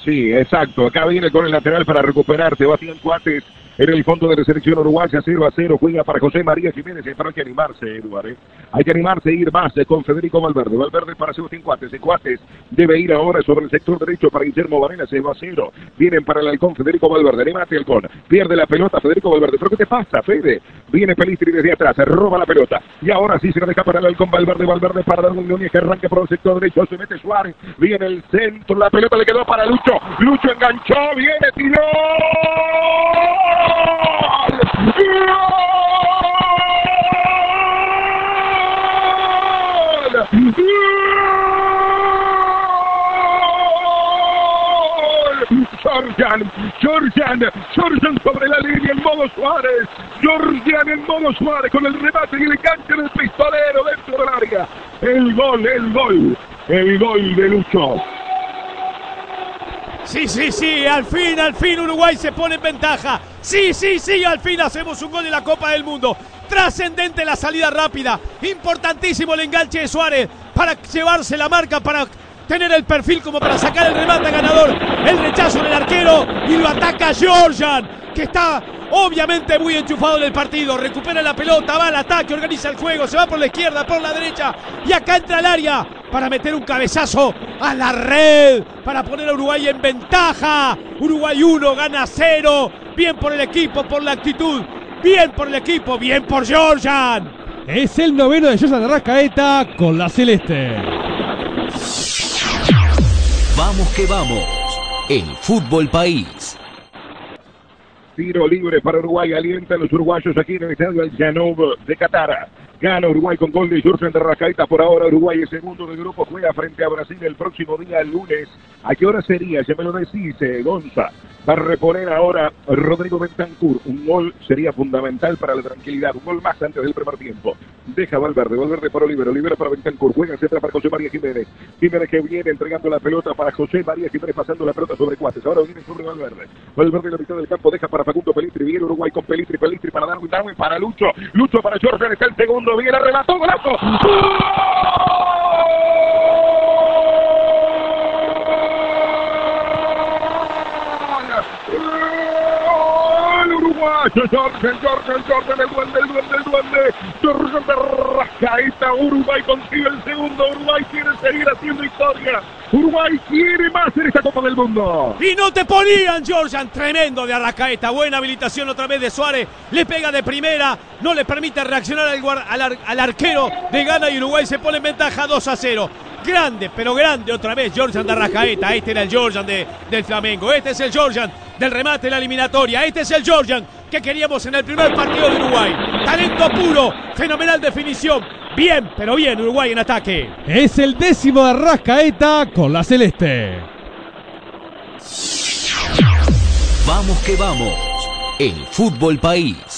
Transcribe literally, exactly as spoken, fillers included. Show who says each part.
Speaker 1: Sí, exacto. Acá viene con el lateral para recuperar Sebastián Coates en el fondo de la selección uruguaya. Cero a cero juega para José María Jiménez, pero hay que animarse, Eduardo, ¿eh? Hay que animarse a ir más con Federico Valverde. Valverde para Sebastián Coates. Coates debe ir ahora sobre el sector derecho para Guillermo Varela. Cero a cero. Vienen para el halcón Federico Valverde. Remate halcón. Pierde la pelota Federico Valverde. ¿Pero qué te pasa, Fede? Viene Pelistri desde atrás. Se roba la pelota. Y ahora sí se la deja para el halcón Valverde. Valverde para Darwin Núñez que arranca por el sector derecho. Se mete Suárez. Viene el centro. La pelota le quedó para Lucho. Lucho enganchó. Viene, tiró. Georgian, Georgian, Georgian sobre la línea en modo Suárez, Georgian en modo Suárez con el remate y el enganche del pistolero dentro del área. El gol, el gol, el gol de Lucho.
Speaker 2: Sí, sí, sí, al fin, al fin Uruguay se pone en ventaja. Sí, sí, sí, al fin hacemos un gol en la Copa del Mundo. Trascendente la salida rápida. Importantísimo el enganche de Suárez para llevarse la marca, para tener el perfil como para sacar el remate ganador. El rechazo del arquero y lo ataca Georgian, que está obviamente muy enchufado en el partido. Recupera la pelota, va al ataque, organiza el juego, se va por la izquierda, por la derecha y acá entra al área para meter un cabezazo a la red, para poner a Uruguay en ventaja. Uruguay uno, gana cero. Bien por el equipo, por la actitud. Bien por el equipo, bien por Georgian.
Speaker 3: Es el noveno de Georgian Arrascaeta con la celeste.
Speaker 4: Vamos que vamos, el Fútbol País.
Speaker 1: Tiro libre para Uruguay, alientan los uruguayos aquí en el estadio Al Janoub de Qatar. Gana Uruguay con gol de Georgian Arrascaeta. Por ahora Uruguay es segundo del grupo, juega frente a Brasil el próximo día, el lunes. ¿A qué hora sería? Ya me lo decís, eh, Gonza. Va a reponer ahora Rodrigo Bentancur. Un gol sería fundamental para la tranquilidad. Un gol más antes del primer tiempo. Deja Valverde, Valverde para Olivero, Olivero para Bentancur. Juega centra para José María Jiménez. Jiménez que viene entregando la pelota para José María Jiménez, pasando la pelota sobre Coates. Ahora viene sobre Valverde. Valverde en la mitad del campo, deja para Facundo Pelistri. Viene Uruguay con Pelistri, Pelistri para Darwin, Darwin para Lucho. Lucho para Georgian, está el segundo. Viene, arrebató, golazo. Georgian, Georgian, Georgian, el duende, el duende, el duende. Georgian Arrascaeta, Uruguay consigue el segundo. Uruguay quiere seguir haciendo historia. Uruguay quiere más en esta Copa del Mundo.
Speaker 2: Y no te ponían, Georgian. Tremendo de Arrascaeta. Buena habilitación otra vez de Suárez. Le pega de primera. No le permite reaccionar al, guard, al, ar, al arquero de Ghana y Uruguay se pone en ventaja dos a cero. Grande, pero grande otra vez Georgian de Arrascaeta. Este era el Georgian de, del Flamengo. Este es el Georgian del remate de la eliminatoria. Este es el Georgian que queríamos en el primer partido de Uruguay. Talento puro, fenomenal definición. Bien, pero bien Uruguay en ataque.
Speaker 3: Es el décimo de Arrascaeta con la celeste.
Speaker 4: Vamos que vamos, el Fútbol País.